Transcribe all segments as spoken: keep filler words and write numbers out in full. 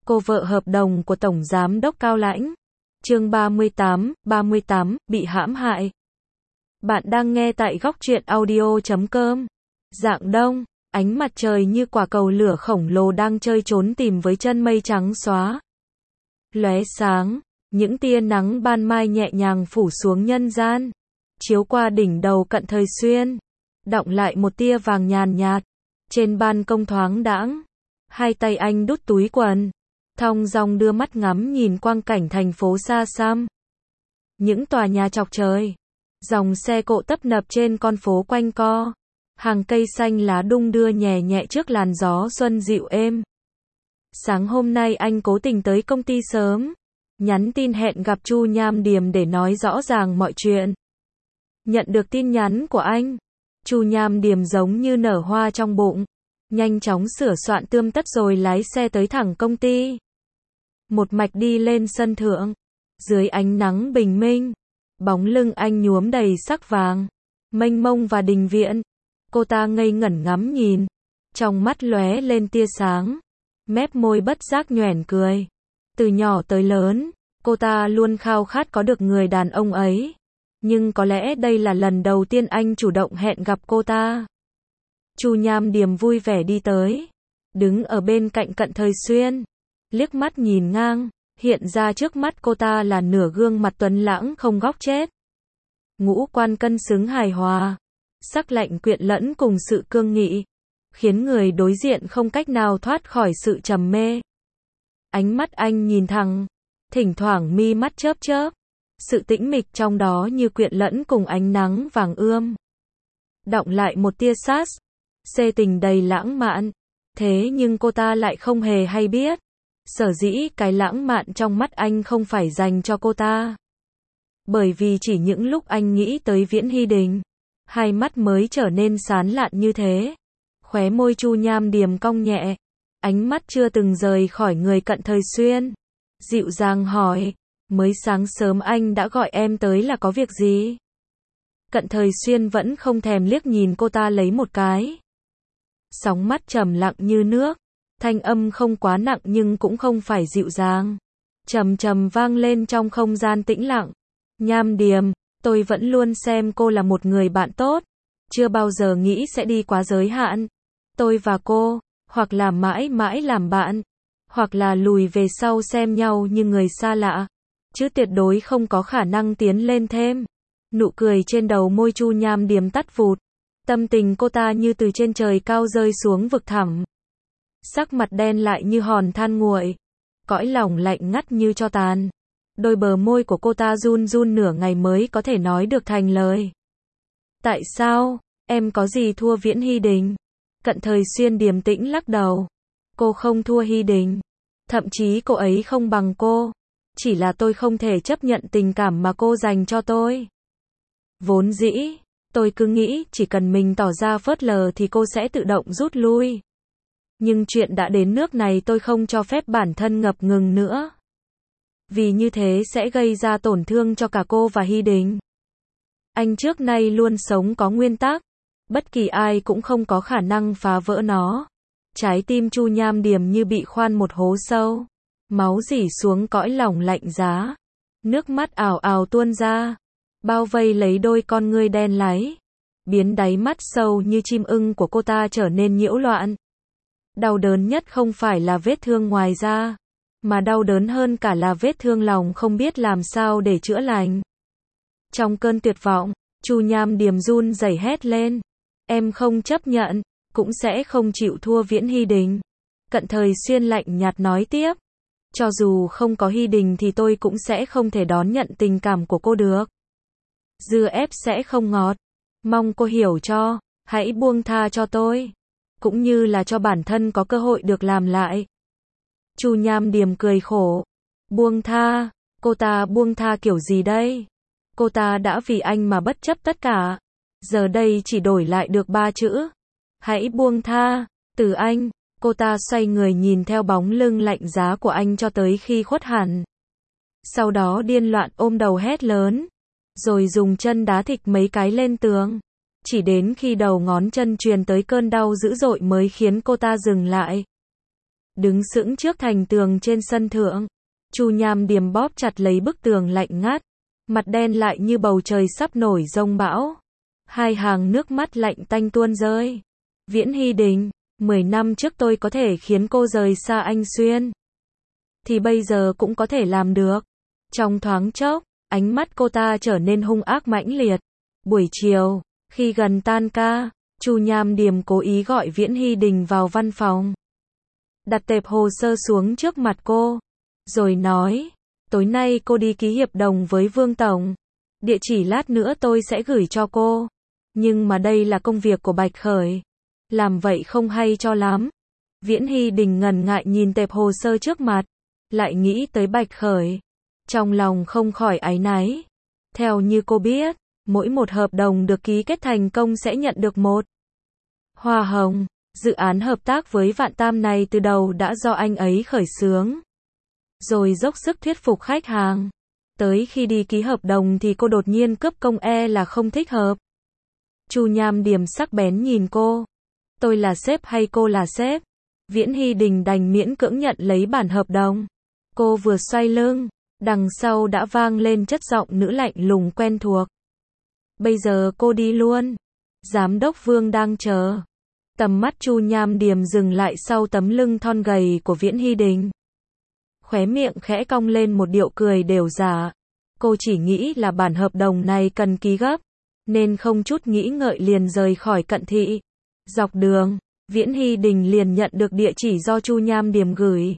cô vợ hợp đồng của Tổng Giám đốc Cao Lãnh. Chương ba mươi tám, ba mươi tám, bị hãm hại. Bạn đang nghe tại góc truyện audio chấm com. Rạng đông, ánh mặt trời như quả cầu lửa khổng lồ đang chơi trốn tìm với chân mây trắng xóa. Lóe sáng, những tia nắng ban mai nhẹ nhàng phủ xuống nhân gian, chiếu qua đỉnh đầu Cận Thời Xuyên, đọng lại một tia vàng nhàn nhạt. Trên ban công thoáng đãng, hai tay anh đút túi quần, thong dong đưa mắt ngắm nhìn quang cảnh thành phố xa xăm. Những tòa nhà chọc trời, dòng xe cộ tấp nập trên con phố quanh co, hàng cây xanh lá đung đưa nhẹ nhẹ trước làn gió xuân dịu êm. Sáng hôm nay anh cố tình tới công ty sớm, nhắn tin hẹn gặp Chu Nham Điềm để nói rõ ràng mọi chuyện. Nhận được tin nhắn của anh, Chu Nham Điềm giống như nở hoa trong bụng, nhanh chóng sửa soạn tươm tất rồi lái xe tới thẳng công ty. Một mạch đi lên sân thượng, dưới ánh nắng bình minh, bóng lưng anh nhuốm đầy sắc vàng, mênh mông và đình viện. Cô ta ngây ngẩn ngắm nhìn, trong mắt lóe lên tia sáng, mép môi bất giác nhoẻn cười. Từ nhỏ tới lớn, cô ta luôn khao khát có được người đàn ông ấy, nhưng có lẽ đây là lần đầu tiên anh chủ động hẹn gặp cô ta. Chu Nham Điềm vui vẻ đi tới, đứng ở bên cạnh Cận Thời Xuyên, liếc mắt nhìn ngang, hiện ra trước mắt cô ta là nửa gương mặt tuấn lãng không góc chết. Ngũ quan cân xứng hài hòa, sắc lạnh quyện lẫn cùng sự cương nghị, khiến người đối diện không cách nào thoát khỏi sự trầm mê. Ánh mắt anh nhìn thẳng, thỉnh thoảng mi mắt chớp chớp, sự tĩnh mịch trong đó như quyện lẫn cùng ánh nắng vàng ươm, đọng lại một tia sát, xê tình đầy lãng mạn. Thế nhưng cô ta lại không hề hay biết, sở dĩ cái lãng mạn trong mắt anh không phải dành cho cô ta. Bởi vì chỉ những lúc anh nghĩ tới Viễn Hy Đình, hai mắt mới trở nên sán lạn như thế. Khóe môi Chu Nham Điềm cong nhẹ, ánh mắt chưa từng rời khỏi người Cận Thời Xuyên, dịu dàng hỏi, mới sáng sớm anh đã gọi em tới là có việc gì? Cận Thời Xuyên vẫn không thèm liếc nhìn cô ta lấy một cái. Sóng mắt trầm lặng như nước, thanh âm không quá nặng nhưng cũng không phải dịu dàng, trầm trầm vang lên trong không gian tĩnh lặng. Nham Điềm, tôi vẫn luôn xem cô là một người bạn tốt, chưa bao giờ nghĩ sẽ đi quá giới hạn. Tôi và cô, hoặc là mãi mãi làm bạn, hoặc là lùi về sau xem nhau như người xa lạ, chứ tuyệt đối không có khả năng tiến lên thêm. Nụ cười trên đầu môi Chu Nham Điềm tắt vụt, tâm tình cô ta như từ trên trời cao rơi xuống vực thẳm. Sắc mặt đen lại như hòn than nguội, cõi lòng lạnh ngắt như tro tàn. Đôi bờ môi của cô ta run run nửa ngày mới có thể nói được thành lời. Tại sao, em có gì thua Viễn Hy Đình? Cận Thời Xuyên điềm tĩnh lắc đầu. Cô không thua Hy Đình, thậm chí cô ấy không bằng cô, chỉ là tôi không thể chấp nhận tình cảm mà cô dành cho tôi. Vốn dĩ, tôi cứ nghĩ chỉ cần mình tỏ ra phớt lờ thì cô sẽ tự động rút lui. Nhưng chuyện đã đến nước này tôi không cho phép bản thân ngập ngừng nữa. Vì như thế sẽ gây ra tổn thương cho cả cô và Hy Đình. Anh trước nay luôn sống có nguyên tắc, bất kỳ ai cũng không có khả năng phá vỡ nó. Trái tim Chu Nham Điềm như bị khoan một hố sâu, máu rỉ xuống cõi lòng lạnh giá, nước mắt ào ào tuôn ra, bao vây lấy đôi con ngươi đen láy, biến đáy mắt sâu như chim ưng của cô ta trở nên nhiễu loạn. Đau đớn nhất không phải là vết thương ngoài da, mà đau đớn hơn cả là vết thương lòng không biết làm sao để chữa lành. Trong cơn tuyệt vọng, Chu Nham Điềm run rẩy hét lên, em không chấp nhận, cũng sẽ không chịu thua Viễn Hy Đình. Cận Thời Xuyên lạnh nhạt nói tiếp, cho dù không có Hy Đình thì tôi cũng sẽ không thể đón nhận tình cảm của cô được. Dưa ép sẽ không ngọt, mong cô hiểu cho, hãy buông tha cho tôi, cũng như là cho bản thân có cơ hội được làm lại. Chu Nham Điềm cười khổ, buông tha, cô ta buông tha kiểu gì đây? Cô ta đã vì anh mà bất chấp tất cả, giờ đây chỉ đổi lại được ba chữ, hãy buông tha. Từ anh, cô ta xoay người nhìn theo bóng lưng lạnh giá của anh cho tới khi khuất hẳn. Sau đó điên loạn ôm đầu hét lớn, rồi dùng chân đá thịch mấy cái lên tường. Chỉ đến khi đầu ngón chân truyền tới cơn đau dữ dội mới khiến cô ta dừng lại. đứng sững trước thành tường trên sân thượng. Chu Nham Điềm bóp chặt lấy bức tường lạnh ngắt, mặt đen lại như bầu trời sắp nổi giông bão. Hai hàng nước mắt lạnh tanh tuôn rơi. Viễn Hy Đình, mười năm trước tôi có thể khiến cô rời xa anh Xuyên, thì bây giờ cũng có thể làm được. Trong thoáng chốc, ánh mắt cô ta trở nên hung ác mãnh liệt. Buổi chiều, khi gần tan ca, Chu Nham Điềm cố ý gọi Viễn Hy Đình vào văn phòng, đặt tệp hồ sơ xuống trước mặt cô, rồi nói, tối nay cô đi ký hiệp đồng với Vương Tổng. Địa chỉ lát nữa tôi sẽ gửi cho cô. Nhưng mà đây là công việc của Bạch Khởi. Làm vậy không hay cho lắm. Viễn Hy Đình ngần ngại nhìn tệp hồ sơ trước mặt, lại nghĩ tới Bạch Khởi. Trong lòng không khỏi áy náy. Theo như cô biết, mỗi một hợp đồng được ký kết thành công sẽ nhận được một hoa hồng. Dự án hợp tác với Vạn Tam này từ đầu đã do anh ấy khởi xướng, rồi dốc sức thuyết phục khách hàng. Tới khi đi ký hợp đồng thì cô đột nhiên cướp công, e là không thích hợp. Chu Nham Điềm sắc bén nhìn cô. Tôi là sếp hay cô là sếp? Viễn Hy Đình đành miễn cưỡng nhận lấy bản hợp đồng. Cô vừa xoay lưng, đằng sau đã vang lên chất giọng nữ lạnh lùng quen thuộc. Bây giờ cô đi luôn. Giám đốc Vương đang chờ. Tầm mắt Chu Nham Điềm dừng lại sau tấm lưng thon gầy của Viễn Hy Đình. Khóe miệng khẽ cong lên một điệu cười đều giả. Cô chỉ nghĩ là bản hợp đồng này cần ký gấp, nên không chút nghĩ ngợi liền rời khỏi Cận Thị. Dọc đường, Viễn Hy Đình liền nhận được địa chỉ do Chu Nham Điềm gửi.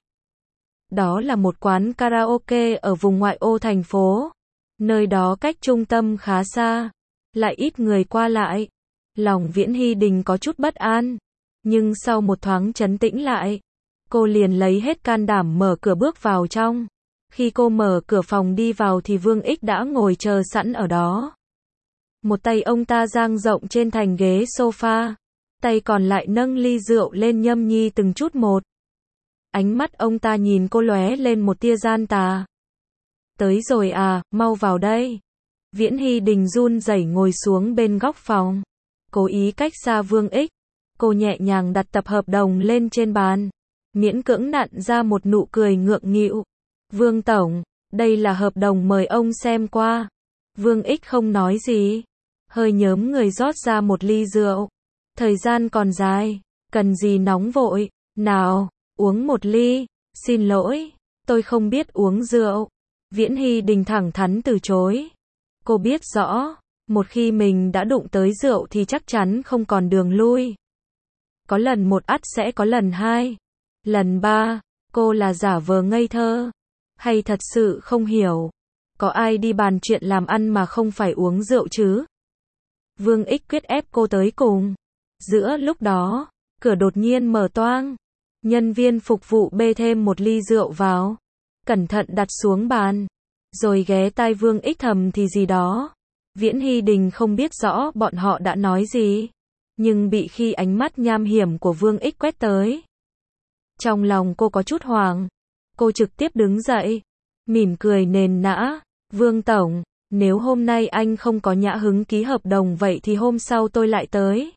Đó là một quán karaoke ở vùng ngoại ô thành phố. Nơi đó cách trung tâm khá xa, lại ít người qua lại. Lòng Viễn Hy Đình có chút bất an, nhưng sau một thoáng trấn tĩnh lại, cô liền lấy hết can đảm mở cửa bước vào trong. Khi cô mở cửa phòng đi vào thì Vương Ích đã ngồi chờ sẵn ở đó. Một tay ông ta dang rộng trên thành ghế sofa, tay còn lại nâng ly rượu lên nhâm nhi từng chút một. Ánh mắt ông ta nhìn cô lóe lên một tia gian tà. Tới rồi à, mau vào đây. Viễn Hy Đình run rẩy ngồi xuống bên góc phòng, cố ý cách xa Vương Ích. Cô nhẹ nhàng đặt tập hợp đồng lên trên bàn, miễn cưỡng nặn ra một nụ cười ngượng nghịu. Vương Tổng, đây là hợp đồng mời ông xem qua. Vương Ích không nói gì, hơi nhớm người rót ra một ly rượu. Thời gian còn dài, cần gì nóng vội, nào, uống một ly. Xin lỗi, tôi không biết uống rượu. Viễn Hy Đình thẳng thắn từ chối. Cô biết rõ, một khi mình đã đụng tới rượu thì chắc chắn không còn đường lui. Có lần một ắt sẽ có lần hai, lần ba. Cô là giả vờ ngây thơ, hay thật sự không hiểu? Có ai đi bàn chuyện làm ăn mà không phải uống rượu chứ? Vương Ích quyết ép cô tới cùng. Giữa lúc đó, cửa đột nhiên mở toang. Nhân viên phục vụ bê thêm một ly rượu vào, cẩn thận đặt xuống bàn, rồi ghé tai Vương Ích thầm thì gì đó. Viễn Hy Đình không biết rõ bọn họ đã nói gì, nhưng bị khi ánh mắt nham hiểm của Vương Ích quét tới, trong lòng cô có chút hoảng. Cô trực tiếp đứng dậy, mỉm cười nền nã. Vương Tổng, nếu hôm nay anh không có nhã hứng ký hợp đồng vậy thì hôm sau tôi lại tới.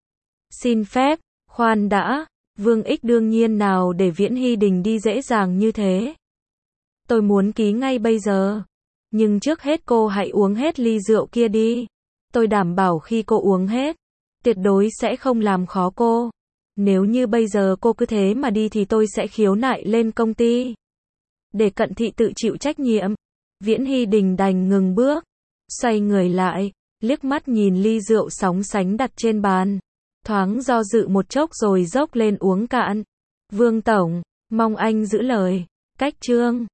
Xin phép, khoan đã. Vương Ích đương nhiên nào để Viễn Hy Đình đi dễ dàng như thế. Tôi muốn ký ngay bây giờ. Nhưng trước hết cô hãy uống hết ly rượu kia đi. Tôi đảm bảo khi cô uống hết, tuyệt đối sẽ không làm khó cô. Nếu như bây giờ cô cứ thế mà đi thì tôi sẽ khiếu nại lên công ty, để Cận Thị tự chịu trách nhiệm. Viễn Hy Đình đành ngừng bước, xoay người lại, liếc mắt nhìn ly rượu sóng sánh đặt trên bàn, thoáng do dự một chốc rồi dốc lên uống cạn. Vương Tổng, mong anh giữ lời. Cách chương